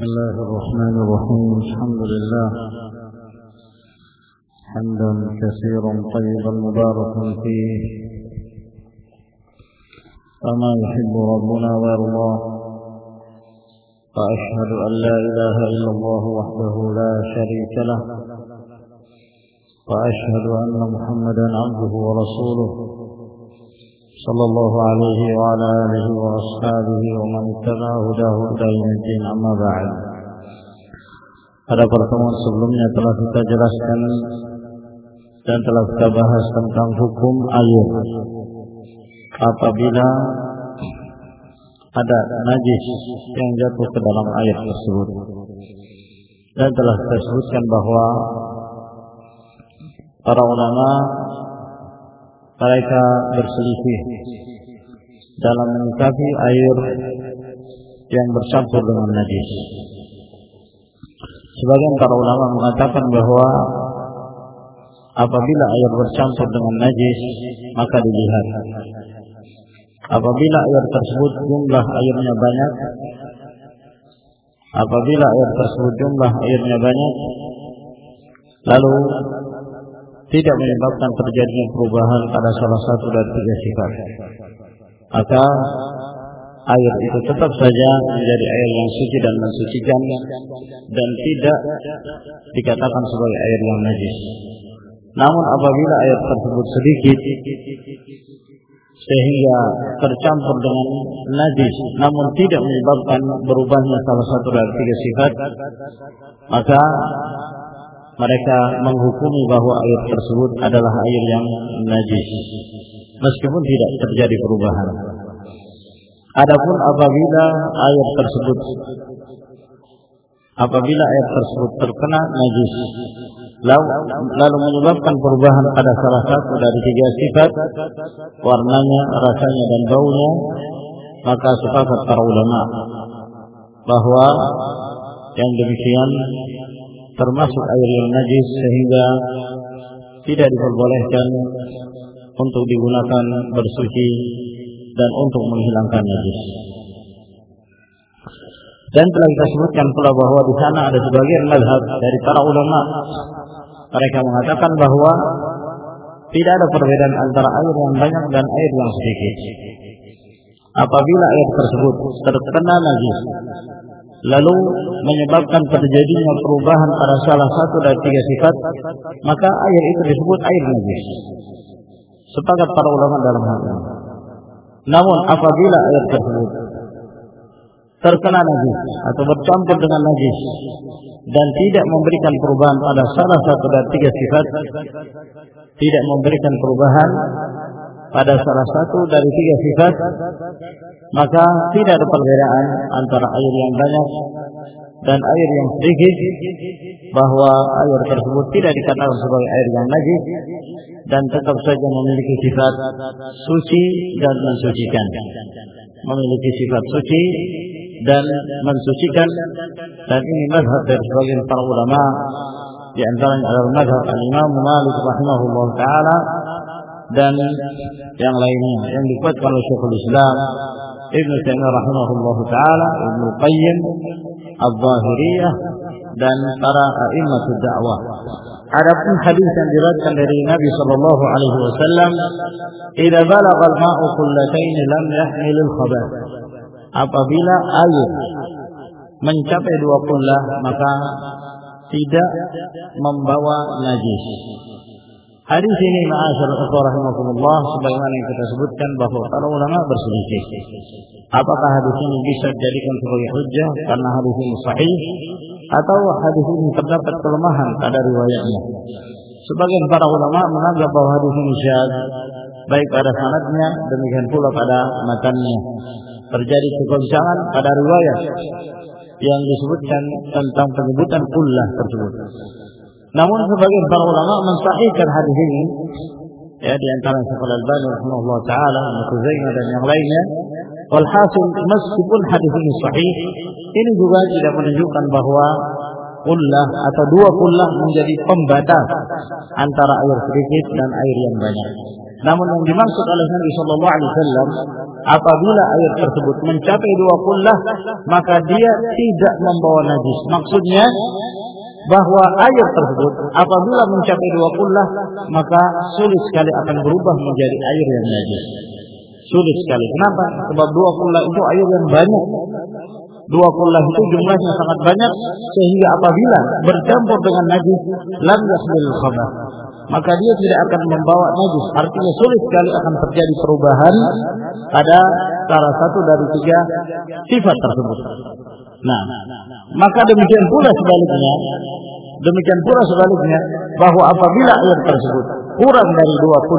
بسم الله الرحمن الرحيم. الحمد لله حمدا كثيرا طيبا مباركا فيه كما يحب ربنا ويرضاه، وأشهد أن لا إله إلا الله وحده لا شريك له، وأشهد أن محمدا عبده ورسوله صلى الله عليه وعلى آله وأصحابه ومن اتبع هداه إلى يوم الدين. أما بعد. Pada pertemuan sebelumnya telah kita jelaskan dan telah kita bahas tentang hukum air apabila ada najis yang jatuh ke dalam air tersebut, dan telah kita sebutkan bahwa para ulama mereka berselisih dalam menyikapi air yang bercampur dengan najis. Sebagian para ulama mengatakan bahwa apabila air bercampur dengan najis maka dilihat. Apabila air tersebut jumlah airnya banyak, lalu tidak menyebabkan terjadinya perubahan pada salah satu dari tiga sifat, maka air itu tetap saja menjadi air yang suci dan mensucikan, dan tidak dikatakan sebagai air yang najis. Namun apabila air tersebut sedikit sehingga tercampur dengan najis namun tidak menyebabkan berubahnya salah satu dari tiga sifat, maka mereka menghukumi bahwa air tersebut adalah air yang najis meskipun tidak terjadi perubahan. Adapun apabila air tersebut terkena najis lalu menyebabkan perubahan pada salah satu dari tiga sifat, warnanya, rasanya, dan baunya, maka sepakat para ulama bahwa yang demikian termasuk air yang najis sehingga tidak diperbolehkan untuk digunakan bersuci dan untuk menghilangkan najis. Dan telah kita sebutkan pula bahwa di sana ada sebagian mazhab dari para ulama, mereka mengatakan bahwa tidak ada perbedaan antara air yang banyak dan air yang sedikit. Apabila air tersebut terkena najis lalu menyebabkan terjadinya perubahan pada salah satu dari tiga sifat, maka air itu disebut air najis. Sepakat para ulama dalam hal ini. Namun apabila air tersebut terkena najis atau bercampur dengan najis dan tidak memberikan perubahan pada salah satu dari tiga sifat, maka tidak ada perbedaan antara air yang banyak dan air yang sedikit, bahwa air tersebut tidak dikatakan sebagai air yang najis dan tetap saja memiliki sifat suci dan mensucikan. Dan ini mazhab dari sebagian para ulama, di antaranya adalah mazhab Imam Malik rahimahullah taala dan yang lainnya yang dikuatkan oleh Syekhul Islam Ibnu Taimiyah rahimahullah taala, Ibnu Qayyim Al-Zahiriyah, dan para a'immatud da'wah. Adapun hadis yang diriwayatkan dari Nabi sallallahu alaihi wasallam, "Idza balagha al-ma'u qullatayn lam yahmil al-khabath." Apabila air mencapai 2 qullah maka tidak membawa najis. Hadis ini ma'asyarul ikhwah rahimakumullah, sebagaimana yang kita sebutkan bahwa para ulama berselisih apakah hadis ini bisa dijadikan sebagai hujjah karena hadis ini sahih atau hadis ini terdapat kelemahan pada riwayatnya. Sebagian para ulama menganggap bahwa hadis ini syadz baik pada sanadnya demikian pula pada matannya. Terjadi kegoncangan pada riwayat yang disebutkan tentang penyebutan qullah tersebut. Namun sebagian para ulama mensahihkan hadis ini, ya, di antara Syekh Al-Albani rahimahullah taala, Ibnu Khuzaimah dan yang lainnya. Walhasil meskipun hadis ini sahih, ini juga tidak menunjukkan bahwa qullah atau 2 qullah menjadi pembatas antara air sedikit dan air yang banyak. Namun yang dimaksud oleh Nabi sallallahu alaihi wasallam, apabila air tersebut mencapai 2 qullah, maka dia tidak membawa najis. Maksudnya bahwa air tersebut apabila mencapai 2 qullah, maka sulit sekali akan berubah menjadi air yang najis. Sulit sekali. Kenapa? Sebab 2 qullah itu air yang banyak. 2 qullah itu jumlahnya sangat banyak, sehingga apabila bercampur dengan najis, lam yahmil khabath, maka dia tidak akan membawa najis. Artinya sulit sekali akan terjadi perubahan pada salah satu dari 3 sifat tersebut. Nah, maka demikian pula sebaliknya, bahwa apabila air tersebut kurang dari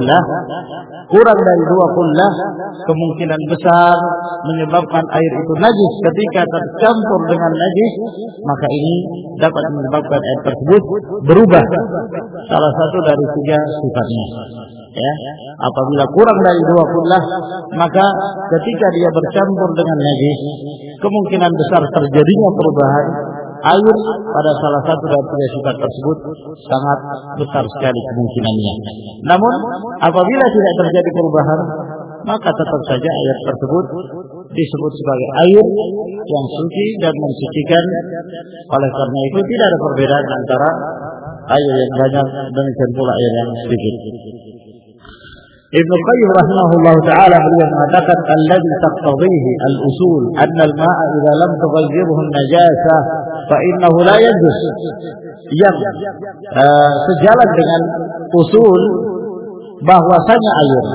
2 qullah, kemungkinan besar menyebabkan air itu najis. Ketika tercampur dengan najis, maka ini dapat menyebabkan air tersebut berubah salah satu dari 3 sifatnya. Ya, apabila kurang dari 2 qullah, maka ketika dia bercampur dengan najis, kemungkinan besar terjadinya perubahan air pada salah satu dari 3 sifat tersebut sangat besar sekali kemungkinannya. Namun apabila tidak terjadi perubahan, maka tetap saja air tersebut disebut sebagai air yang suci dan mensucikan. Oleh karena itu tidak ada perbedaan antara air yang banyak demikian pula air yang sedikit. Ibnu Qayyim rahimahullah ta'ala beliau mengatakan, alladhi taqtadhihi al-usul anna al-ma'a idza lam tughayyirhu an-najasah fa innahu la yajuz. Yang sejalan dengan usul bahwasanya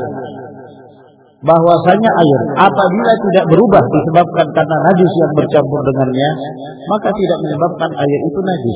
air apabila tidak berubah disebabkan karena najis yang bercampur dengannya, maka tidak menyebabkan air itu najis.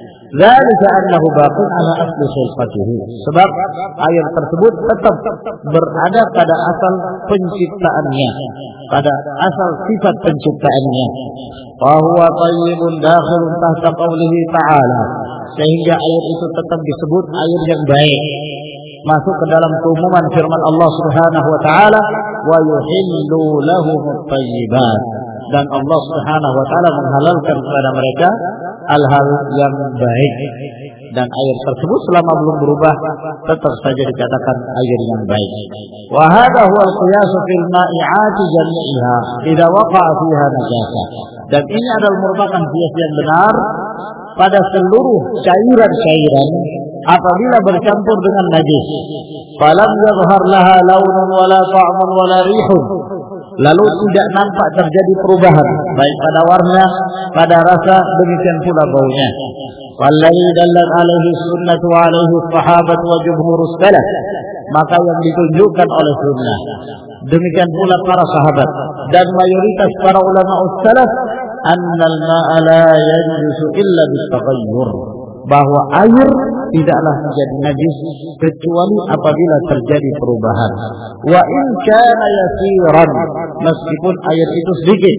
Dzalika annahu baqin ala asli khilqatihi, sebab air tersebut tetap berada pada asal penciptaannya, pada asal sifat penciptaannya. Wa huwa tayyibun dakhilun tahta qoulihi ta'ala, sehingga air itu tetap disebut air yang baik, masuk ke dalam keumuman firman Allah Subhanahu wa taala, wa yuhillu lahumut thayyibat, dan Allah Subhanahu wa taala menghalalkan kepada mereka hal-hal yang baik, dan air tersebut selama belum berubah tetap saja dikatakan air yang baik. Wa hadha huwa al-qiyas fil ma'i'ati jami'iha idza waqa'a fiha najasah, dan ini adalah merupakan qiyas yang benar pada seluruh cairan-cairan apabila bercampur dengan najis. Falam yadhhar laha launun wala ta'mun wala rihun, lalu tidak nampak terjadi perubahan baik pada warna, pada rasa, demikian pula baunya. Wallahi dallat alaihi sunnatu wa alaihi sahabat wa jumhurus salaf, maka yang ditunjukkan oleh sunnah, demikian pula para sahabat dan mayoritas para ulama salaf, annal ma'a la yanjusu illa bitaghayyur, bahwa air tidaklah menjadi najis kecuali apabila terjadi perubahan. Wa in kana yasiran, meskipun air itu sedikit.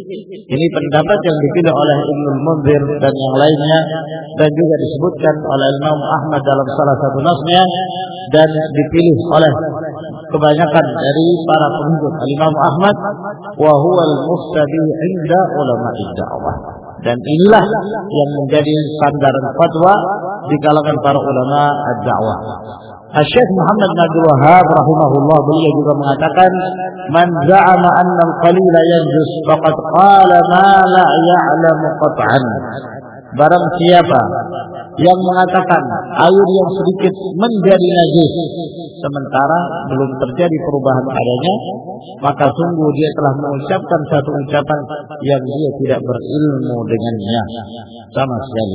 Ini pendapat yang dipilih oleh Ibnu Munzir dan yang lainnya, dan juga disebutkan oleh Imam Ahmad dalam salah satu nasnya, dan dipilih oleh kebanyakan dari para pengikut Imam Ahmad, wa huwa al-mustabi 'inda ulama'i da'wah. Dan inilah yang menjadi sandaran fatwa di kalangan para ulama ad-da'wah. Syekh Muhammad bin Abdul Wahhab rahimahullah beliau juga mengatakan, man za'ama anna al-qalila yanjus faqad qala ma la ya'lamu qat'an. Barang siapa yang mengatakan air yang sedikit menjadi najis sementara belum terjadi perubahan padanya, maka sungguh dia telah mengucapkan satu ucapan yang dia tidak berilmu dengannya sama sekali.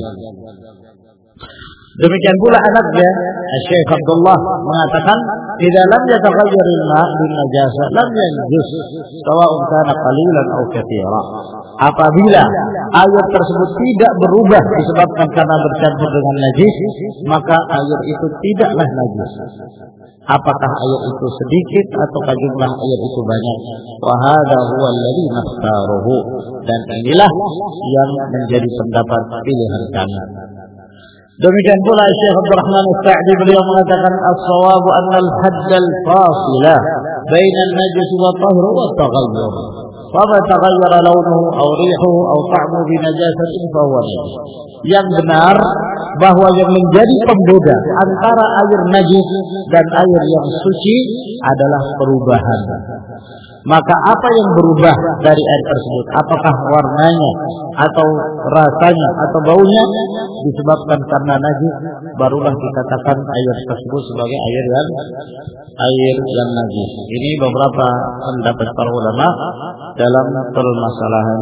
Demikian pula anaknya Syekh Abdullah mengatakan, "Idza lam yataghayyar al-ma' bin najasah lam yanjus, sawa'un kana qalilan aw katsira." Apabila air tersebut tidak berubah disebabkan karena bercampur dengan najis, maka air itu tidaklah najis. Apakah air itu sedikit ataukah jumlah air itu banyak? Wa hadza huwa alladhi nakhtaruhu, dan inilah yang menjadi pendapat pilihan kami. Demikian pula Syekh Abdul Rahman As-Sa'di beliau mengatakan, as-shawabu anna al-hadd al-fasila baina an-najis wa tahru wa taghayyur. Wa ma taghayyara launuhu aw rihuhu aw ta'muhu bi najasatin fa huwa najis. Yang benar bahwa yang menjadi pembeda antara air najis dan air yang suci adalah perubahan. Maka apa yang berubah dari air tersebut, apakah warnanya atau rasanya atau baunya, disebabkan karena najis, barulah dikatakan air tersebut sebagai air yang najis. Ini beberapa pendapat para ulama dalam permasalahan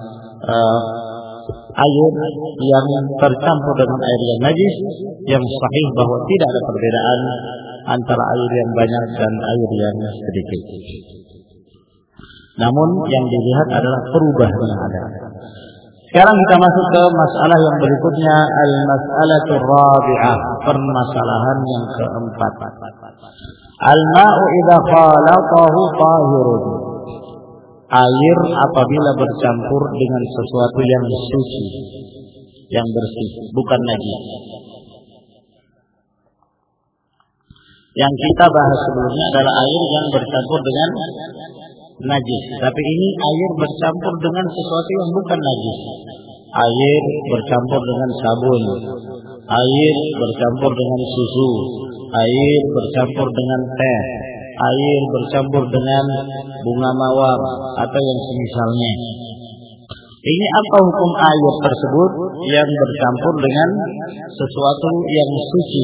air yang tercampur dengan air yang najis. Yang sahih bahwa tidak ada perbedaan antara air yang banyak dan air yang sedikit. Namun yang dilihat adalah perubahan yang ada. Sekarang kita masuk ke masalah yang berikutnya, al-mas'alatur rabi'ah, permasalahan yang keempat. Al-ma'u idza khalatahu tahirun. Air apabila bercampur dengan sesuatu yang suci, yang bersih, bukan najis. Yang kita bahas sebelumnya adalah air yang bercampur dengan najis. Tapi ini air bercampur dengan sesuatu yang bukan najis. Air bercampur dengan sabun, air bercampur dengan susu, air bercampur dengan teh, air bercampur dengan bunga mawar atau yang semisalnya. Ini apa hukum air tersebut yang bercampur dengan sesuatu yang suci?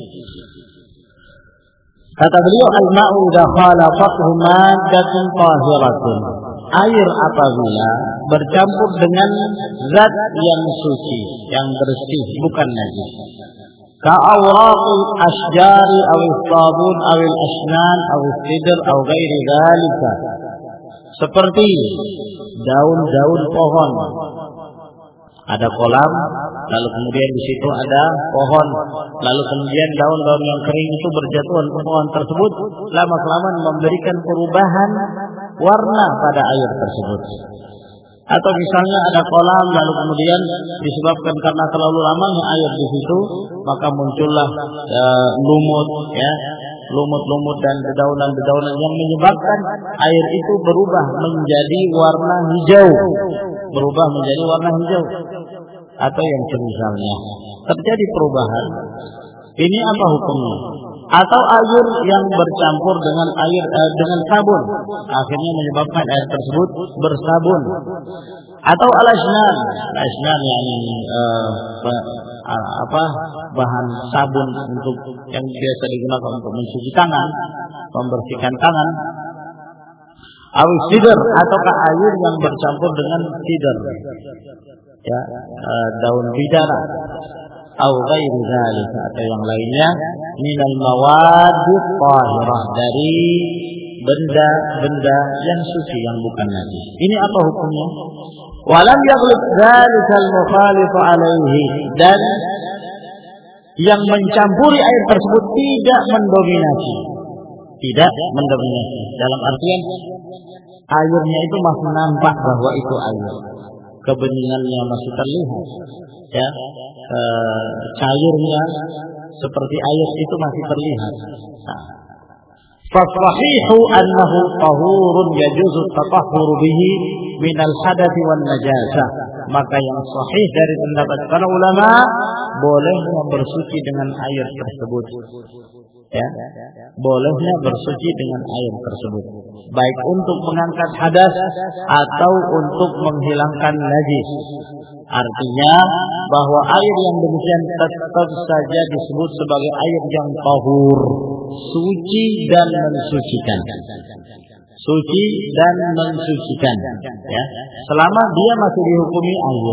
Kata beliau, al-ma'u idza khalaqathu maddatun tahiratun. Air apabila bercampur dengan zat yang suci, yang bersih, bukan najis. Ka'awraqil asjari awil sabun awil asnan awil sidr aw ghairi dzalika. Seperti daun-daun pohon. Ada kolam, lalu kemudian di situ ada pohon, lalu kemudian daun-daun yang kering itu berjatuhan ke pohon tersebut, lama-kelamaan memberikan perubahan warna pada air tersebut. Atau misalnya ada kolam, lalu kemudian disebabkan karena terlalu lamanya air di situ, maka muncullah lumut, ya, lumut-lumut dan dedaunan-dedaunan yang menyebabkan air itu berubah menjadi warna hijau, atau yang semisalnya. Terjadi perubahan. Ini apa hukumnya? Atau air yang bercampur dengan dengan sabun, akhirnya menyebabkan air tersebut bersabun. Atau al-asnan yakni bahan sabun untuk yang biasa digunakan untuk mencuci tangan, membersihkan tangan. Awis sidr, ataukah air yang bercampur dengan sidr, ya, daun bidara, atau ghairi dzalika, atau yang lainnya, minal mawaddi tahirah, dari benda-benda yang suci yang bukan najis. Ini apa hukumnya? Walam yaghlib dzalika al-mukhalif alaihi, dan yang mencampuri air tersebut tidak mendominasi. Dalam artian airnya itu masih nampak bahwa itu air, kebeningannya masih terlihat, ya, cairnya seperti air itu masih terlihat. Fasahihu annahu tahurun yajuzu tatahhuru bihi minal hadathi wan najasah. Maka yang sahih dari pendapat para ulama, bolehnya bersuci dengan air tersebut. Ya, bolehnya bersuci dengan air tersebut, baik untuk mengangkat hadas atau untuk menghilangkan najis. Artinya bahwa air yang demikian tetap saja disebut sebagai air yang tahur, suci dan mensucikan. Ya, selama dia masih dihukumi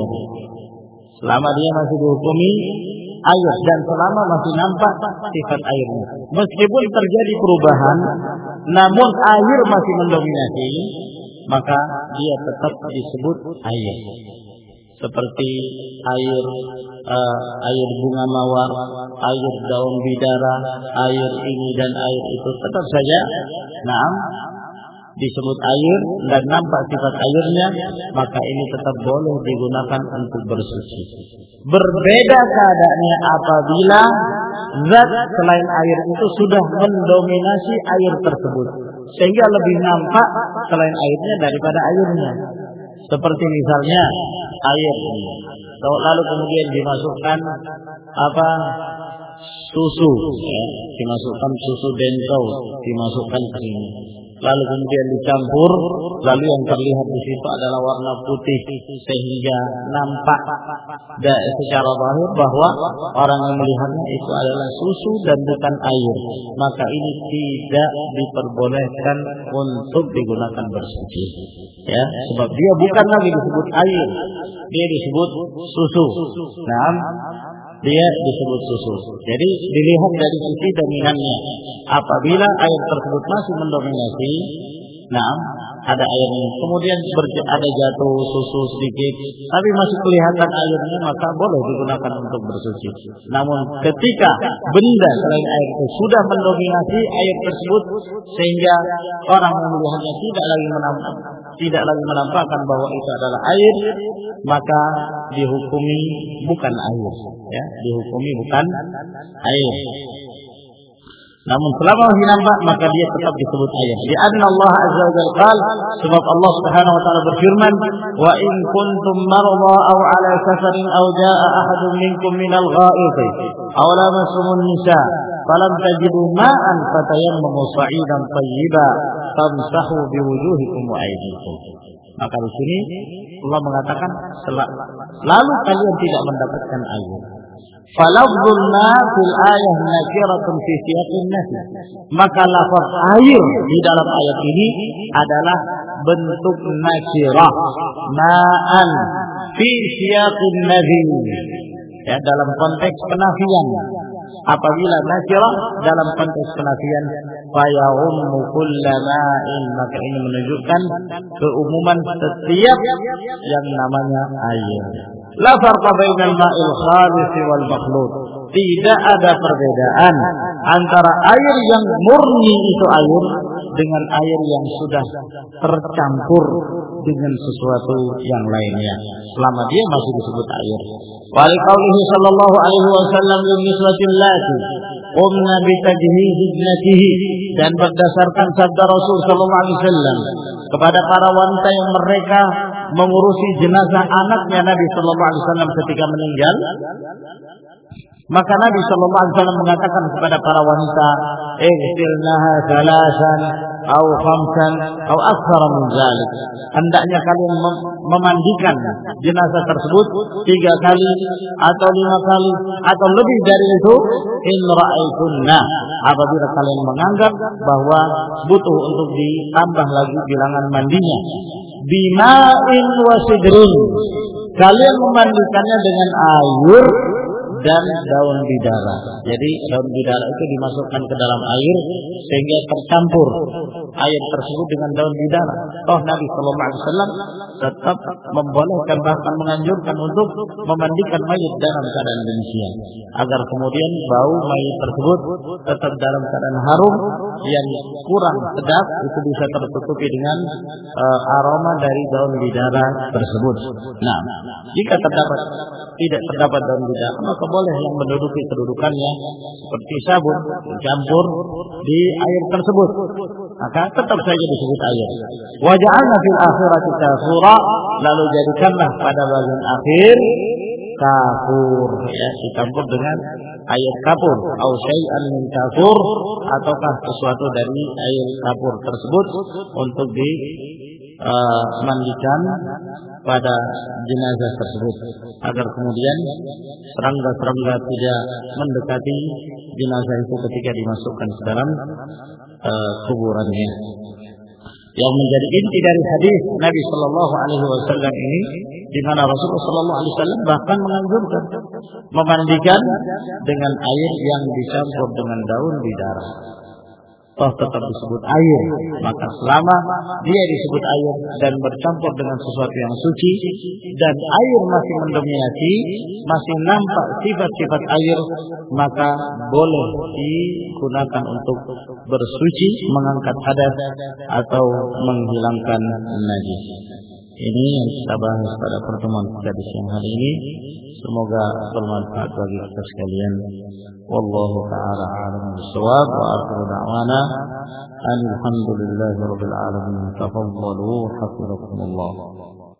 air, dan selama masih nampak sifat airnya. Meskipun terjadi perubahan, namun air masih mendominasi, maka dia tetap disebut air. Seperti air bunga mawar, air daun bidara, air ini dan air itu tetap saja disebut air dan nampak sifat airnya, maka ini tetap boleh digunakan untuk bersuci. Berbeda keadaannya apabila zat selain air itu sudah mendominasi air tersebut, sehingga lebih nampak selain airnya daripada airnya. Seperti misalnya air, lalu kemudian dimasukkan susu, ya, dimasukkan susu bento, dimasukkan ke sini. Lalu kemudian dicampur, lalu yang terlihat di situ adalah warna putih, sehingga nampak secara zahir bahwa orang yang melihatnya itu adalah susu dan bukan air. Maka ini tidak diperbolehkan untuk digunakan bersuci, ya, sebab dia bukan lagi disebut air, dia disebut susu. Nah, dia disebut susu. Jadi dilihat dari sisi dominannya. Apabila air tersebut masih mendominasi, ada airnya, kemudian ada jatuh susu sedikit, tapi masih kelihatan airnya, maka boleh digunakan untuk bersuci. Namun ketika benda selain air itu sudah mendominasi air tersebut, sehingga orang yang melihatnya tidak lagi menampakkan bahwa itu adalah air, maka dihukumi bukan air, ya, dihukumi bukan air. Namun selama masih nampak, maka dia tetap disebut air. Di anna Allah azza wa jalla qala, sebab Allah Subhanahu wa taala berfirman, wa in kuntum marḍā aw 'alā safarin aw jaa'a ahadun minkum minal ghā'it aw lamassumun nisā' falam tajidū mā'an fatayammamu sa'idan thayyiban famsahu biwujuhikum wa aydikum. Maka di sini Allah mengatakan lalu kalian tidak mendapatkan air. Falafzul ma fil ayah nakiratun fi siyaqin nafi. Maka lafaz air di dalam ayat ini adalah bentuk nakirah, ma'an fi siyaqin nafi, ya, dalam konteks penafian. Apabila nakirah dalam konteks penafian, fayummu kulla ma'in, maka ini menunjukkan keumuman setiap yang namanya air. La farqa bainal ma'il khabith wal makhlut. Tidak ada perbedaan antara air yang murni itu air dengan air yang sudah tercampur dengan sesuatu yang lainnya, selama dia masih disebut air. Wa liqaulihi sallallahu alaihi wasallam li niswatil lati qumna bi tajhiz ibnatihi, dan berdasarkan sabda Rasul sallallahu alaihi wasallam kepada para wanita yang mereka mengurusi jenazah anaknya Nabi sallallahu alaihi wasallam ketika meninggal, maka Nabi sallallahu alaihi wasallam mengatakan kepada para wanita, "Ighsilnaha thalathan aw khamsan aw akthar min dzalik." Hendaknya kalian memandikan jenazah tersebut 3 kali atau 5 kali atau lebih dari itu, in ra'aytunna, apabila kalian menganggap bahwa butuh untuk ditambah lagi bilangan mandinya. Bima'in wa sidrin, kalian memandikannya dengan air dan daun bidara. Jadi daun bidara itu dimasukkan ke dalam air sehingga tercampur air tersebut dengan daun bidara. Toh Nabi sallallahu alaihi wasallam tetap membolehkan, bahkan menganjurkan untuk memandikan mayit dalam keadaan demikian, agar kemudian bau mayit tersebut tetap dalam keadaan harum, yang kurang sedap itu bisa tertutupi dengan aroma dari daun bidara tersebut. Nah, jika tidak terdapat daun bidara, maka boleh yang menduduki kedudukannya seperti sabun dicampur di air tersebut, maka tetap saja disebut air. Wa ja'alna fil akhirati kafura, lalu jadikanlah pada bagian akhir kafur, ya, dicampur dengan air kapur, au syai'an min kafur, ataukah sesuatu dari air kapur tersebut untuk mandikan pada jenazah tersebut, agar kemudian serangga-serangga tidak mendekati jenazah itu ketika dimasukkan ke dalam kuburannya. Yang menjadi inti dari hadis Nabi Shallallahu Alaihi Wasallam ini, di mana Rasulullah Shallallahu Alaihi Wasallam bahkan menganjurkan memandikan dengan air yang dicampur dengan daun bidara. toh tetap disebut air. Maka selama dia disebut air dan bercampur dengan sesuatu yang suci dan air masih mendominasi, masih nampak sifat-sifat air, maka boleh digunakan untuk bersuci, mengangkat hadas atau menghilangkan najis. Ini yang kita bahas pada pertemuan kita di siang hari ini. Semoga bermanfaat bagi kita sekalian. Wallahu ta'ala a'lam bis-shawab wa akhiru da'wana alhamdulillahi rabbil alamin. Tafadhalu hafizakumullah.